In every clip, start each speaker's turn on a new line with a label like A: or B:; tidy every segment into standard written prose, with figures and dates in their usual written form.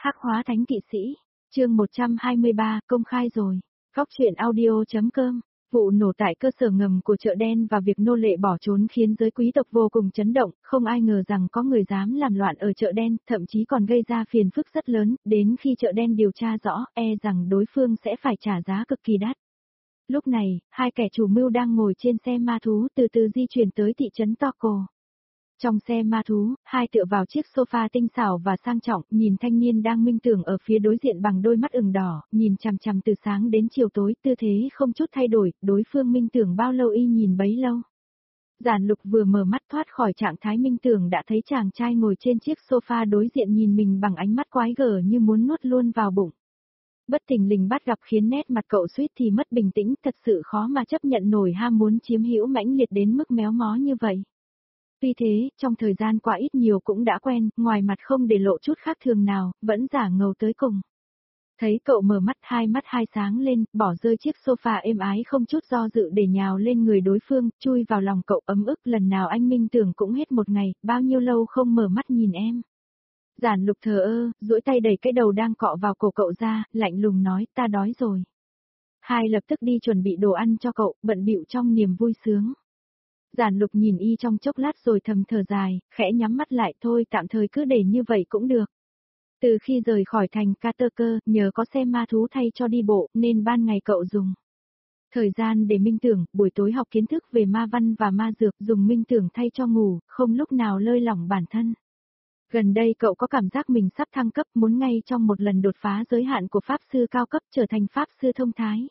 A: Hắc hóa thánh kỵ sĩ, chương 123, công khai rồi. Góc truyện audio.com. Vụ nổ tại cơ sở ngầm của chợ đen và việc nô lệ bỏ trốn khiến giới quý tộc vô cùng chấn động, không ai ngờ rằng có người dám làm loạn ở chợ đen, thậm chí còn gây ra phiền phức rất lớn, đến khi chợ đen điều tra rõ, rằng đối phương sẽ phải trả giá cực kỳ đắt. Lúc này, hai kẻ chủ mưu đang ngồi trên xe ma thú từ từ di chuyển tới thị trấn Toko. Trong xe ma thú, hai tựa vào chiếc sofa tinh xảo và sang trọng, nhìn thanh niên đang minh tưởng ở phía đối diện bằng đôi mắt ửng đỏ, nhìn chằm chằm từ sáng đến chiều tối, tư thế không chút thay đổi, đối phương minh tưởng bao lâu y nhìn bấy lâu. Giản Lục vừa mở mắt thoát khỏi trạng thái minh tưởng đã thấy chàng trai ngồi trên chiếc sofa đối diện nhìn mình bằng ánh mắt quái gở như muốn nuốt luôn vào bụng. Bất thình lình bắt gặp khiến nét mặt cậu suýt thì mất bình tĩnh, thật sự khó mà chấp nhận nổi ham muốn chiếm hữu mãnh liệt đến mức méo mó như vậy. Tuy thế, trong thời gian qua ít nhiều cũng đã quen, ngoài mặt không để lộ chút khác thường nào, vẫn giả ngầu tới cùng. Thấy cậu mở mắt hai sáng lên, bỏ rơi chiếc sofa êm ái không chút do dự để nhào lên người đối phương, chui vào lòng cậu ấm ức lần nào anh minh tưởng cũng hết một ngày, bao nhiêu lâu không mở mắt nhìn em. Giản Lục thờ ơ, duỗi tay đẩy cái đầu đang cọ vào cổ cậu ra, lạnh lùng nói, ta đói rồi. Hai lập tức đi chuẩn bị đồ ăn cho cậu, bận bịu trong niềm vui sướng. Giản Lục nhìn y trong chốc lát rồi thầm thở dài, khẽ nhắm mắt lại thôi tạm thời cứ để như vậy cũng được. Từ khi rời khỏi thành Caterker, nhờ có xe ma thú thay cho đi bộ, nên ban ngày cậu dùng thời gian để minh tưởng, buổi tối học kiến thức về ma văn và ma dược, dùng minh tưởng thay cho ngủ, không lúc nào lơi lỏng bản thân. Gần đây cậu có cảm giác mình sắp thăng cấp, muốn ngay trong một lần đột phá giới hạn của pháp sư cao cấp trở thành pháp sư thông thái.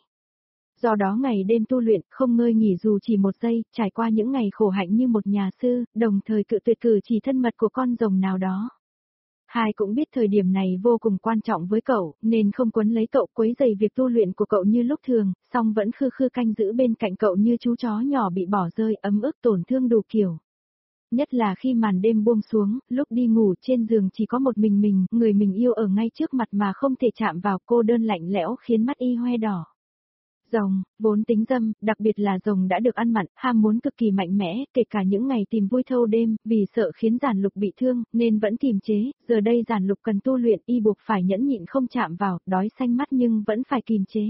A: Do đó ngày đêm tu luyện, không ngơi nghỉ dù chỉ một giây, trải qua những ngày khổ hạnh như một nhà sư, đồng thời cự tuyệt cử chỉ thân mật của con rồng nào đó. Hai cũng biết thời điểm này vô cùng quan trọng với cậu, nên không quấn lấy cậu quấy rầy việc tu luyện của cậu như lúc thường, song vẫn khư khư canh giữ bên cạnh cậu như chú chó nhỏ bị bỏ rơi, ấm ức tổn thương đủ kiểu. Nhất là khi màn đêm buông xuống, lúc đi ngủ trên giường chỉ có một mình, người mình yêu ở ngay trước mặt mà không thể chạm vào, cô đơn lạnh lẽo khiến mắt y hoe đỏ. Rồng, vốn tính dâm, đặc biệt là rồng đã được ăn mặn, ham muốn cực kỳ mạnh mẽ, kể cả những ngày tìm vui thâu đêm, vì sợ khiến Giản Lục bị thương, nên vẫn kiềm chế, giờ đây Giản Lục cần tu luyện, y buộc phải nhẫn nhịn không chạm vào, đói xanh mắt nhưng vẫn phải kiềm chế.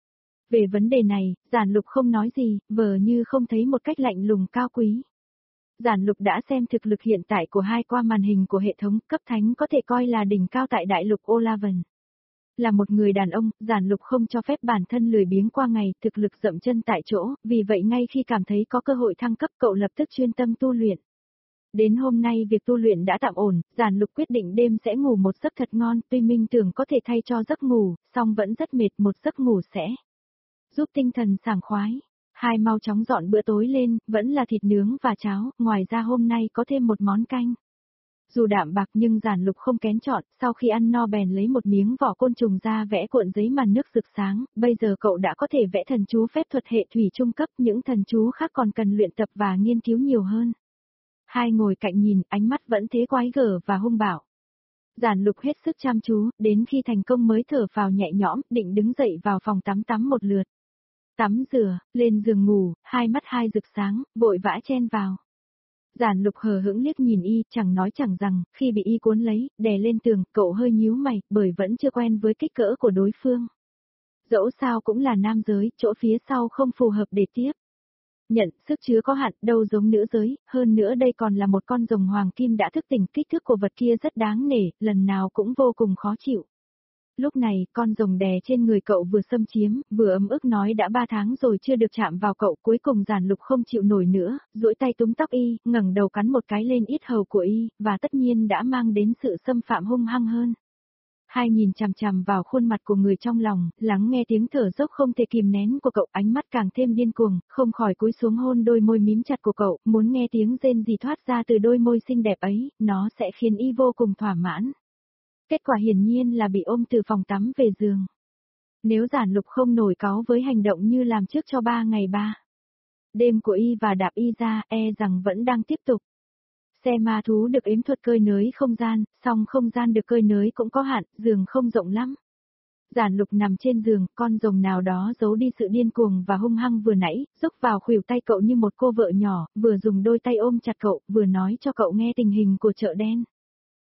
A: Về vấn đề này, Giản Lục không nói gì, vờ như không thấy một cách lạnh lùng cao quý. Giản Lục đã xem thực lực hiện tại của hai qua màn hình của hệ thống, cấp thánh có thể coi là đỉnh cao tại đại lục Olaven. Là một người đàn ông, Giản Lục không cho phép bản thân lười biếng qua ngày, thực lực dậm chân tại chỗ, vì vậy ngay khi cảm thấy có cơ hội thăng cấp cậu lập tức chuyên tâm tu luyện. Đến hôm nay việc tu luyện đã tạm ổn, Giản Lục quyết định đêm sẽ ngủ một giấc thật ngon, tuy minh tưởng có thể thay cho giấc ngủ, song vẫn rất mệt, một giấc ngủ sẽ giúp tinh thần sảng khoái. Hai mau chóng dọn bữa tối lên, vẫn là thịt nướng và cháo, ngoài ra hôm nay có thêm một món canh. Dù đạm bạc nhưng Giản Lục không kén chọn, sau khi ăn no bèn lấy một miếng vỏ côn trùng ra vẽ cuộn giấy màn nước rực sáng, bây giờ cậu đã có thể vẽ thần chú phép thuật hệ thủy trung cấp, những thần chú khác còn cần luyện tập và nghiên cứu nhiều hơn. Hai ngồi cạnh nhìn, ánh mắt vẫn thế quái gở và hung bạo. Giản Lục hết sức chăm chú, đến khi thành công mới thở phào nhẹ nhõm, định đứng dậy vào phòng tắm một lượt. Tắm rửa, lên giường ngủ, hai mắt hai rực sáng, vội vã chen vào. Giản Lục hờ hững liếc nhìn y, chẳng nói chẳng rằng, khi bị y cuốn lấy, đè lên tường, cậu hơi nhíu mày, bởi vẫn chưa quen với kích cỡ của đối phương. Dẫu sao cũng là nam giới, chỗ phía sau không phù hợp để tiếp nhận, sức chứa có hạn, đâu giống nữ giới, hơn nữa đây còn là một con rồng hoàng kim đã thức tỉnh, kích thước của vật kia rất đáng nể, lần nào cũng vô cùng khó chịu. Lúc này, con rồng đè trên người cậu vừa xâm chiếm, vừa ấm ức nói đã 3 tháng rồi chưa được chạm vào cậu, cuối cùng Giản Lục không chịu nổi nữa, duỗi tay túm tóc y, ngẩng đầu cắn một cái lên yết hầu của y, và tất nhiên đã mang đến sự xâm phạm hung hăng hơn. Hai nhìn chằm chằm vào khuôn mặt của người trong lòng, lắng nghe tiếng thở dốc không thể kìm nén của cậu, ánh mắt càng thêm điên cuồng, không khỏi cúi xuống hôn đôi môi mím chặt của cậu, muốn nghe tiếng rên rỉ thoát ra từ đôi môi xinh đẹp ấy, nó sẽ khiến y vô cùng thỏa mãn. Kết quả hiển nhiên là bị ôm từ phòng tắm về giường. Nếu Giản Lục không nổi cáu với hành động như làm trước cho 3 ngày 3 đêm của y và đạp y ra, rằng vẫn đang tiếp tục. Xe ma thú được ếm thuật cơi nới không gian, song không gian được cơi nới cũng có hạn, giường không rộng lắm. Giản Lục nằm trên giường, con rồng nào đó giấu đi sự điên cuồng và hung hăng vừa nãy, rúc vào khuỷu tay cậu như một cô vợ nhỏ, vừa dùng đôi tay ôm chặt cậu, vừa nói cho cậu nghe tình hình của chợ đen.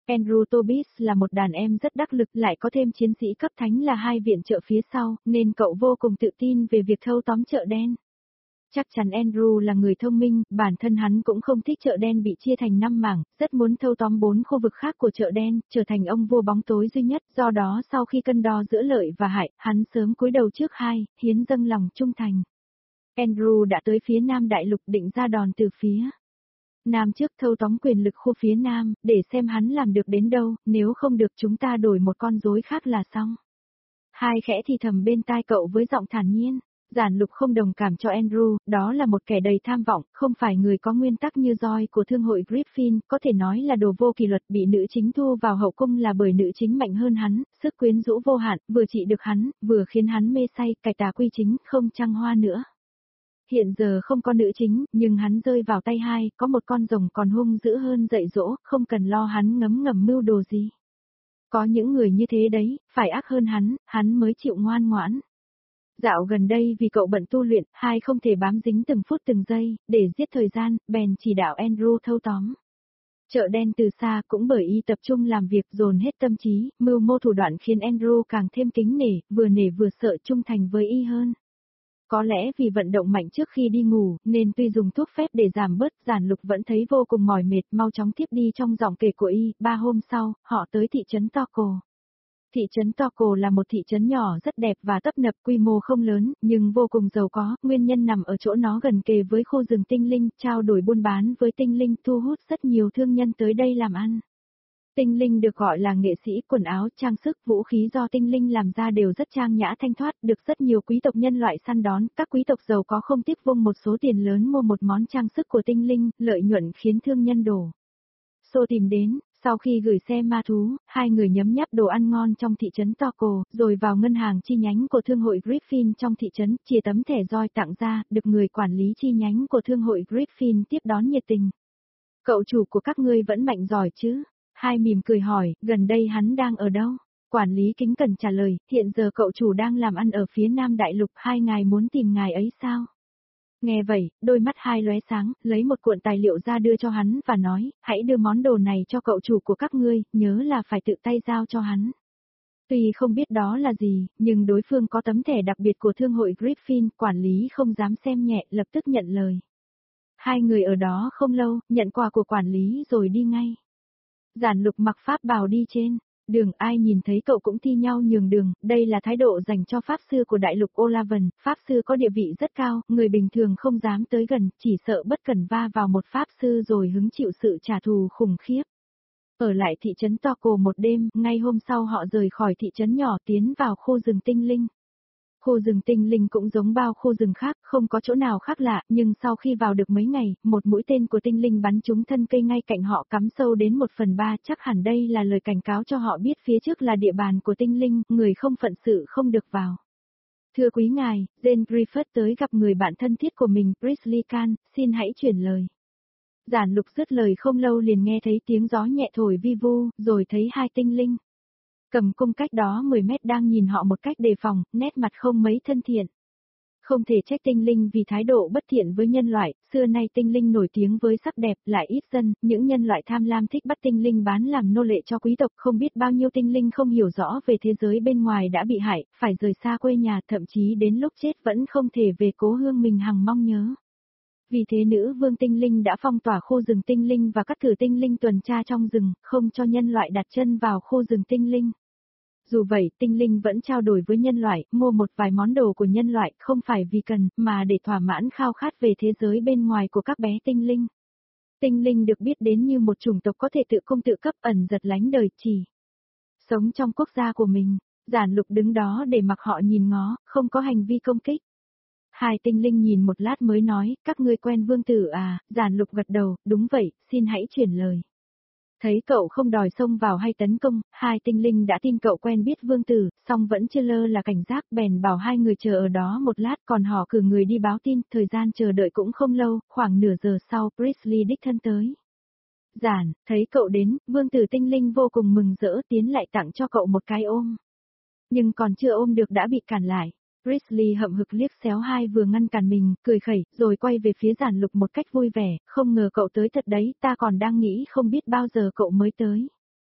A: Andrew Tobis là một đàn em rất đắc lực, lại có thêm chiến sĩ cấp thánh là hai viện trợ phía sau, nên cậu vô cùng tự tin về việc thâu tóm chợ đen. Chắc chắn Andrew là người thông minh, bản thân hắn cũng không thích chợ đen bị chia thành 5 mảng, rất muốn thâu tóm 4 khu vực khác của chợ đen, trở thành ông vua bóng tối duy nhất, do đó sau khi cân đo giữa lợi và hại, hắn sớm cúi đầu trước hai, hiến dâng lòng trung thành. Andrew đã tới phía Nam Đại Lục định ra đòn từ phía Nam trước, thâu tóm quyền lực khu phía Nam, để xem hắn làm được đến đâu, nếu không được chúng ta đổi một con rối khác là xong. Hai khẽ thì thầm bên tai cậu với giọng thản nhiên. Giản Lục không đồng cảm cho Andrew, đó là một kẻ đầy tham vọng, không phải người có nguyên tắc như Joy của thương hội Griffin, có thể nói là đồ vô kỷ luật, bị nữ chính thu vào hậu cung là bởi nữ chính mạnh hơn hắn, sức quyến rũ vô hạn, vừa trị được hắn, vừa khiến hắn mê say, cải tà quy chính, không trăng hoa nữa. Hiện giờ không có nữ chính, nhưng hắn rơi vào tay hai, có một con rồng còn hung dữ hơn dạy dỗ, không cần lo hắn ngấm ngầm mưu đồ gì. Có những người như thế đấy, phải ác hơn hắn mới chịu ngoan ngoãn. Dạo gần đây vì cậu bận tu luyện, hai không thể bám dính từng phút từng giây, để giết thời gian, bèn chỉ đạo Andrew thâu tóm. Chợ đen từ xa cũng bởi y tập trung làm việc dồn hết tâm trí, mưu mô thủ đoạn khiến Andrew càng thêm kính nể vừa sợ trung thành với y hơn. Có lẽ vì vận động mạnh trước khi đi ngủ, nên tuy dùng thuốc phép để giảm bớt, Giản Lục vẫn thấy vô cùng mỏi mệt, mau chóng tiếp đi trong giọng kể của y. 3 hôm sau, họ tới thị trấn Torco. Thị trấn Torco là một thị trấn nhỏ rất đẹp và tấp nập, quy mô không lớn, nhưng vô cùng giàu có, nguyên nhân nằm ở chỗ nó gần kề với khu rừng tinh linh, trao đổi buôn bán với tinh linh, thu hút rất nhiều thương nhân tới đây làm ăn. Tinh linh được gọi là nghệ sĩ, quần áo, trang sức, vũ khí do tinh linh làm ra đều rất trang nhã thanh thoát, được rất nhiều quý tộc nhân loại săn đón, các quý tộc giàu có không tiếc vung một số tiền lớn mua một món trang sức của tinh linh, lợi nhuận khiến thương nhân đổ xô tìm đến. Sau khi gửi xe ma thú, hai người nhấm nháp đồ ăn ngon trong thị trấn Torco, rồi vào ngân hàng chi nhánh của thương hội Griffin trong thị trấn, chia tấm thẻ Joy tặng ra, được người quản lý chi nhánh của thương hội Griffin tiếp đón nhiệt tình. Cậu chủ của các ngươi vẫn mạnh giỏi chứ? Hai mỉm cười hỏi, gần đây hắn đang ở đâu? Quản lý kính cẩn trả lời, hiện giờ cậu chủ đang làm ăn ở phía Nam Đại Lục, hai ngài muốn tìm ngài ấy sao? Nghe vậy, đôi mắt hai lóe sáng, lấy một cuộn tài liệu ra đưa cho hắn và nói, hãy đưa món đồ này cho cậu chủ của các ngươi, nhớ là phải tự tay giao cho hắn. Tuy không biết đó là gì, nhưng đối phương có tấm thẻ đặc biệt của thương hội Griffin, quản lý không dám xem nhẹ, lập tức nhận lời. Hai người ở đó không lâu, nhận quà của quản lý rồi đi ngay. Giản Lục mặc pháp bào đi trên đường, ai nhìn thấy cậu cũng thi nhau nhường đường, đây là thái độ dành cho pháp sư của đại lục Olavan, pháp sư có địa vị rất cao, người bình thường không dám tới gần, chỉ sợ bất cẩn va vào một pháp sư rồi hứng chịu sự trả thù khủng khiếp. Ở lại thị trấn Torco một đêm, ngay hôm sau họ rời khỏi thị trấn nhỏ tiến vào khu rừng tinh linh. Khu rừng tinh linh cũng giống bao khu rừng khác, không có chỗ nào khác lạ, nhưng sau khi vào được mấy ngày, một mũi tên của tinh linh bắn trúng thân cây ngay cạnh họ cắm sâu đến 1/3, chắc hẳn đây là lời cảnh cáo cho họ biết phía trước là địa bàn của tinh linh, người không phận sự không được vào. Thưa quý ngài, Jane Griffith tới gặp người bạn thân thiết của mình, Priestley Can, xin hãy chuyển lời. Giản Lục dứt lời không lâu liền nghe thấy tiếng gió nhẹ thổi vi vu, rồi thấy hai tinh linh cầm cung cách đó 10 mét đang nhìn họ một cách đề phòng, nét mặt không mấy thân thiện. Không thể trách tinh linh vì thái độ bất thiện với nhân loại, xưa nay tinh linh nổi tiếng với sắc đẹp, lại ít dân, những nhân loại tham lam thích bắt tinh linh bán làm nô lệ cho quý tộc, không biết bao nhiêu tinh linh không hiểu rõ về thế giới bên ngoài đã bị hại, phải rời xa quê nhà, thậm chí đến lúc chết vẫn không thể về cố hương mình hằng mong nhớ. Vì thế nữ vương tinh linh đã phong tỏa khu rừng tinh linh và cắt cử tinh linh tuần tra trong rừng, không cho nhân loại đặt chân vào khu rừng tinh linh. Dù vậy, tinh linh vẫn trao đổi với nhân loại, mua một vài món đồ của nhân loại, không phải vì cần, mà để thỏa mãn khao khát về thế giới bên ngoài của các bé tinh linh. Tinh linh được biết đến như một chủng tộc có thể tự cung tự cấp, ẩn giật lánh đời, chỉ sống trong quốc gia của mình. Giản Lục đứng đó để mặc họ nhìn ngó, không có hành vi công kích. Hai tinh linh nhìn một lát mới nói, các ngươi quen vương tử à? Giản Lục gật đầu, đúng vậy, xin hãy chuyển lời. Thấy cậu không đòi xông vào hay tấn công, hai tinh linh đã tin cậu quen biết vương tử, song vẫn chưa lơ là cảnh giác, bèn bảo hai người chờ ở đó một lát, còn họ cử người đi báo tin, thời gian chờ đợi cũng không lâu, khoảng nửa giờ sau, Priestley đích thân tới. Giản, thấy cậu đến, vương tử tinh linh vô cùng mừng rỡ tiến lại tặng cho cậu một cái ôm. Nhưng còn chưa ôm được đã bị cản lại. Priestley hậm hực liếc xéo hai vừa ngăn cản mình, cười khẩy, rồi quay về phía Giản Lục một cách vui vẻ, không ngờ cậu tới thật đấy, ta còn đang nghĩ không biết bao giờ cậu mới tới.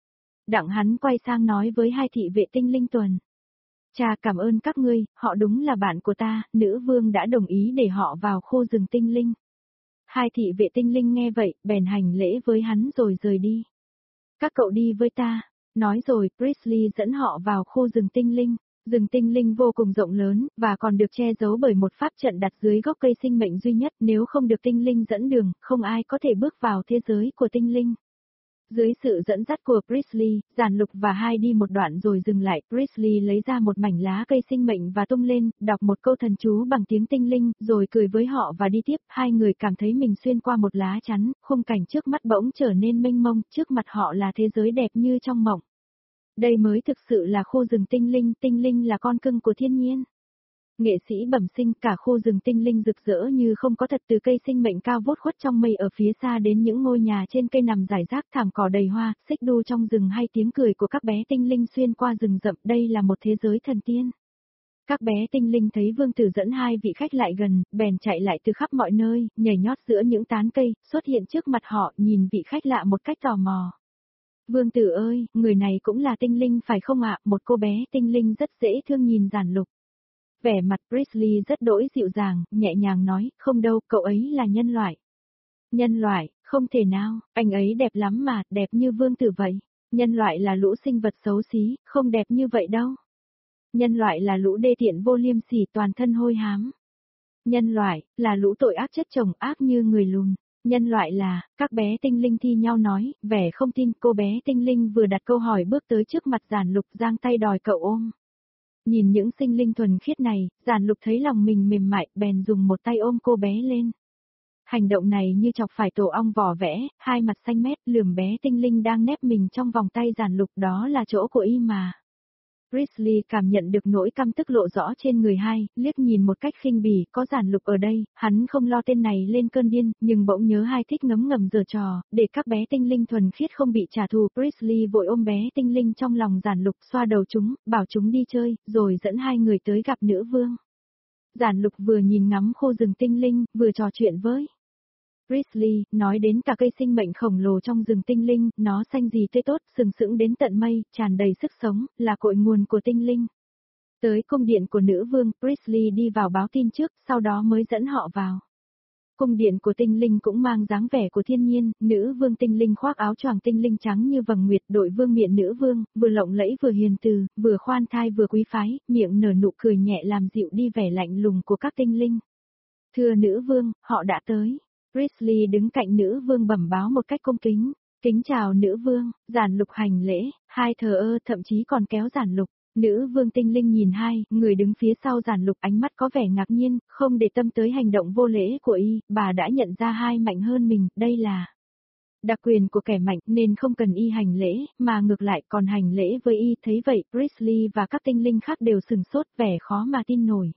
A: Đặng hắn quay sang nói với hai thị vệ tinh linh tuần. Cha cảm ơn các ngươi, họ đúng là bạn của ta, nữ vương đã đồng ý để họ vào khu rừng tinh linh. Hai thị vệ tinh linh nghe vậy, bèn hành lễ với hắn rồi rời đi. Các cậu đi với ta. Nói rồi, Priestley dẫn họ vào khu rừng tinh linh. Rừng tinh linh vô cùng rộng lớn, và còn được che giấu bởi một pháp trận đặt dưới gốc cây sinh mệnh duy nhất, nếu không được tinh linh dẫn đường, không ai có thể bước vào thế giới của tinh linh. Dưới sự dẫn dắt của Priestley, Giản Lục và hai đi một đoạn rồi dừng lại, Priestley lấy ra một mảnh lá cây sinh mệnh và tung lên, đọc một câu thần chú bằng tiếng tinh linh, rồi cười với họ và đi tiếp, hai người cảm thấy mình xuyên qua một lá chắn, khung cảnh trước mắt bỗng trở nên mênh mông, trước mặt họ là thế giới đẹp như trong mộng. Đây mới thực sự là khu rừng tinh linh là con cưng của thiên nhiên. Nghệ sĩ bẩm sinh, cả khu rừng tinh linh rực rỡ như không có thật, từ cây sinh mệnh cao vút khuất trong mây ở phía xa đến những ngôi nhà trên cây nằm rải rác, thảm cỏ đầy hoa, xích đu trong rừng hay tiếng cười của các bé tinh linh xuyên qua rừng rậm, đây là một thế giới thần tiên. Các bé tinh linh thấy vương tử dẫn hai vị khách lại gần, bèn chạy lại từ khắp mọi nơi, nhảy nhót giữa những tán cây, xuất hiện trước mặt họ, nhìn vị khách lạ một cách tò mò. Vương tử ơi, người này cũng là tinh linh phải không ạ? Một cô bé tinh linh rất dễ thương nhìn Giản Lục. Vẻ mặt Priestley rất đỗi dịu dàng, nhẹ nhàng nói, không đâu, cậu ấy là nhân loại. Nhân loại, không thể nào, anh ấy đẹp lắm mà, đẹp như vương tử vậy. Nhân loại là lũ sinh vật xấu xí, không đẹp như vậy đâu. Nhân loại là lũ đê tiện vô liêm sỉ, toàn thân hôi hám. Nhân loại, là lũ tội ác chất chồng ác như người lùn. Nhân loại là, các bé tinh linh thi nhau nói, vẻ không tin. Cô bé tinh linh vừa đặt câu hỏi bước tới trước mặt Giản Lục, giang tay đòi cậu ôm. Nhìn những sinh linh thuần khiết này, Giản Lục thấy lòng mình mềm mại, bèn dùng một tay ôm cô bé lên. Hành động này như chọc phải tổ ong vỏ vẽ, hai mặt xanh mét, lườm bé tinh linh đang nép mình trong vòng tay Giản Lục, đó là chỗ của y mà. Priestley cảm nhận được nỗi căm tức lộ rõ trên người hai, liếc nhìn một cách khinh bỉ, có Giản Lục ở đây, hắn không lo tên này lên cơn điên, nhưng bỗng nhớ hai thích ngấm ngầm giở trò, để các bé tinh linh thuần khiết không bị trả thù. Priestley vội ôm bé tinh linh trong lòng Giản Lục, xoa đầu chúng, bảo chúng đi chơi, rồi dẫn hai người tới gặp nữ vương. Giản Lục vừa nhìn ngắm khu rừng tinh linh, vừa trò chuyện với Priestley, nói đến cả cây sinh mệnh khổng lồ trong rừng tinh linh, nó xanh gì tươi tốt, sừng sững đến tận mây, tràn đầy sức sống, là cội nguồn của tinh linh. Tới cung điện của nữ vương, Priestley đi vào báo tin trước, sau đó mới dẫn họ vào. Cung điện của tinh linh cũng mang dáng vẻ của thiên nhiên, nữ vương tinh linh khoác áo choàng tinh linh trắng như vầng nguyệt, đội vương miện nữ vương, vừa lộng lẫy vừa hiền từ, vừa khoan thai vừa quý phái, miệng nở nụ cười nhẹ làm dịu đi vẻ lạnh lùng của các tinh linh. Thưa nữ vương, họ đã tới. Priestley đứng cạnh nữ vương bẩm báo một cách cung kính. Kính chào nữ vương. Giản Lục hành lễ, hai thờ ơ, thậm chí còn kéo Giản Lục. Nữ vương tinh linh nhìn hai, người đứng phía sau Giản Lục, ánh mắt có vẻ ngạc nhiên, không để tâm tới hành động vô lễ của y, bà đã nhận ra hai mạnh hơn mình, đây là đặc quyền của kẻ mạnh nên không cần y hành lễ, mà ngược lại còn hành lễ với y. Thấy vậy, Priestley và các tinh linh khác đều sừng sốt, vẻ khó mà tin nổi.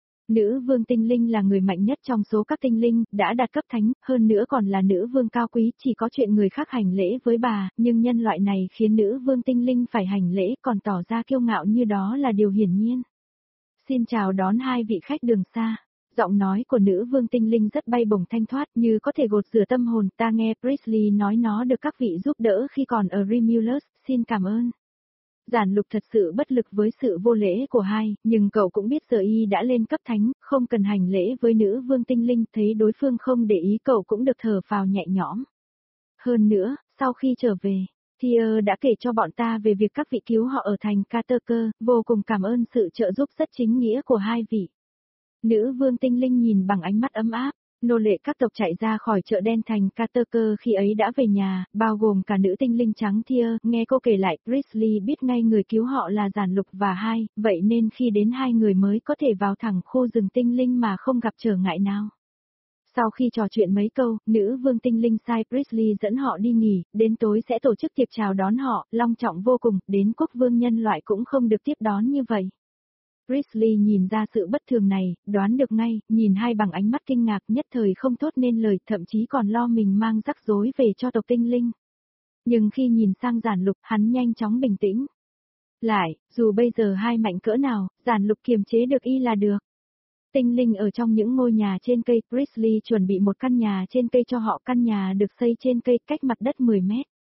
A: Nữ vương tinh linh là người mạnh nhất trong số các tinh linh, đã đạt cấp thánh, hơn nữa còn là nữ vương cao quý, chỉ có chuyện người khác hành lễ với bà, nhưng nhân loại này khiến nữ vương tinh linh phải hành lễ, còn tỏ ra kiêu ngạo như đó là điều hiển nhiên. Xin chào đón hai vị khách đường xa. Giọng nói của nữ vương tinh linh rất bay bổng thanh thoát, như có thể gột rửa tâm hồn. Ta nghe Priestley nói nó được các vị giúp đỡ khi còn ở Remulus, xin cảm ơn. Giản Lục thật sự bất lực với sự vô lễ của hai, nhưng cậu cũng biết giờ y đã lên cấp thánh, không cần hành lễ với nữ vương tinh linh, thấy đối phương không để ý cậu cũng được thở phào nhẹ nhõm. Hơn nữa, sau khi trở về, Thier đã kể cho bọn ta về việc các vị cứu họ ở thành Caterker, vô cùng cảm ơn sự trợ giúp rất chính nghĩa của hai vị. Nữ vương tinh linh nhìn bằng ánh mắt ấm áp. Nô lệ các tộc chạy ra khỏi chợ đen thành Caterker khi ấy đã về nhà, bao gồm cả nữ tinh linh trắng Thier. Nghe cô kể lại, Priestley biết ngay người cứu họ là Giản Lục và hai, vậy nên khi đến hai người mới có thể vào thẳng khu rừng tinh linh mà không gặp trở ngại nào. Sau khi trò chuyện mấy câu, nữ vương tinh linh sai Priestley dẫn họ đi nghỉ, đến tối sẽ tổ chức tiệc chào đón họ, long trọng vô cùng, đến quốc vương nhân loại cũng không được tiếp đón như vậy. Priestley nhìn ra sự bất thường này, đoán được ngay, nhìn hai bằng ánh mắt kinh ngạc, nhất thời không thốt nên lời, thậm chí còn lo mình mang rắc rối về cho tộc tinh linh. Nhưng khi nhìn sang Giản Lục, hắn nhanh chóng bình tĩnh. Lại, dù bây giờ hai mạnh cỡ nào, Giản Lục kiềm chế được y là được. Tinh linh ở trong những ngôi nhà trên cây, Priestley chuẩn bị một căn nhà trên cây cho họ, căn nhà được xây trên cây cách mặt đất 10 mét.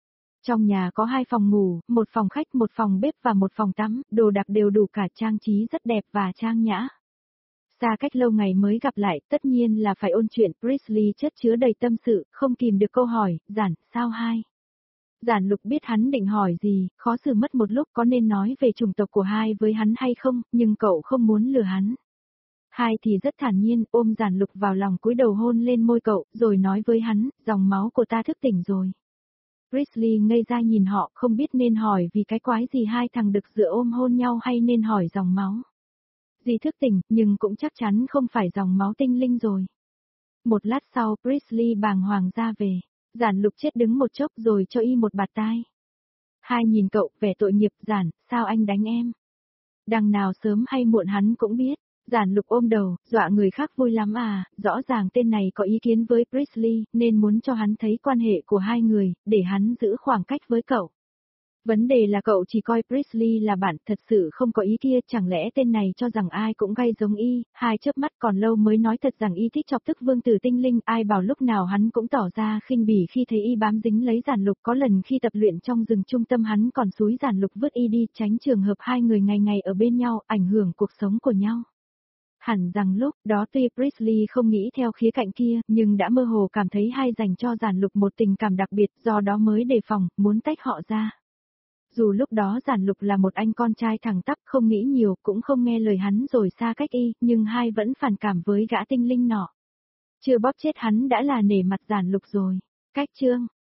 A: Trong nhà có 2 phòng ngủ, 1 phòng khách, 1 phòng bếp và 1 phòng tắm, đồ đạc đều đủ cả, trang trí rất đẹp và trang nhã. Xa cách lâu ngày mới gặp lại, tất nhiên là phải ôn chuyện, Priestley chất chứa đầy tâm sự, không kìm được câu hỏi, Giản, sao hai? Giản Lục biết hắn định hỏi gì, khó xử mất một lúc có nên nói về chủng tộc của hai với hắn hay không, nhưng cậu không muốn lừa hắn. Hai thì rất thản nhiên, ôm Giản Lục vào lòng cúi đầu hôn lên môi cậu, rồi nói với hắn, dòng máu của ta thức tỉnh rồi. Priestley ngây ra nhìn họ, không biết nên hỏi vì cái quái gì hai thằng đực dựa ôm hôn nhau hay nên hỏi dòng máu. Dì thức tỉnh, nhưng cũng chắc chắn không phải dòng máu tinh linh rồi. Một lát sau, Priestley bàng hoàng ra về. Giản Lục chết đứng một chốc rồi cho y một bạt tai. Hai nhìn cậu, vẻ tội nghiệp, Giản, sao anh đánh em? Đằng nào sớm hay muộn hắn cũng biết. Giản Lục ôm đầu, dọa người khác vui lắm à, rõ ràng tên này có ý kiến với Priestley, nên muốn cho hắn thấy quan hệ của hai người, để hắn giữ khoảng cách với cậu. Vấn đề là cậu chỉ coi Priestley là bạn, thật sự không có ý kia, chẳng lẽ tên này cho rằng ai cũng gay giống y, hai chớp mắt còn lâu mới nói thật rằng y thích chọc tức vương tử tinh linh, ai bảo lúc nào hắn cũng tỏ ra khinh bỉ khi thấy y bám dính lấy Giản Lục, có lần khi tập luyện trong rừng trung tâm hắn còn xúi Giản Lục vứt y đi, tránh trường hợp hai người ngày ngày ở bên nhau, ảnh hưởng cuộc sống của nhau. Hẳn rằng lúc đó tuy Priestley không nghĩ theo khía cạnh kia, nhưng đã mơ hồ cảm thấy hai dành cho Giản Lục một tình cảm đặc biệt, do đó mới đề phòng, muốn tách họ ra. Dù lúc đó Giản Lục là một anh con trai thẳng tắp, không nghĩ nhiều, cũng không nghe lời hắn rồi xa cách y, nhưng hai vẫn phản cảm với gã tinh linh nọ. Chưa bóp chết hắn đã là nể mặt Giản Lục rồi. Cách chương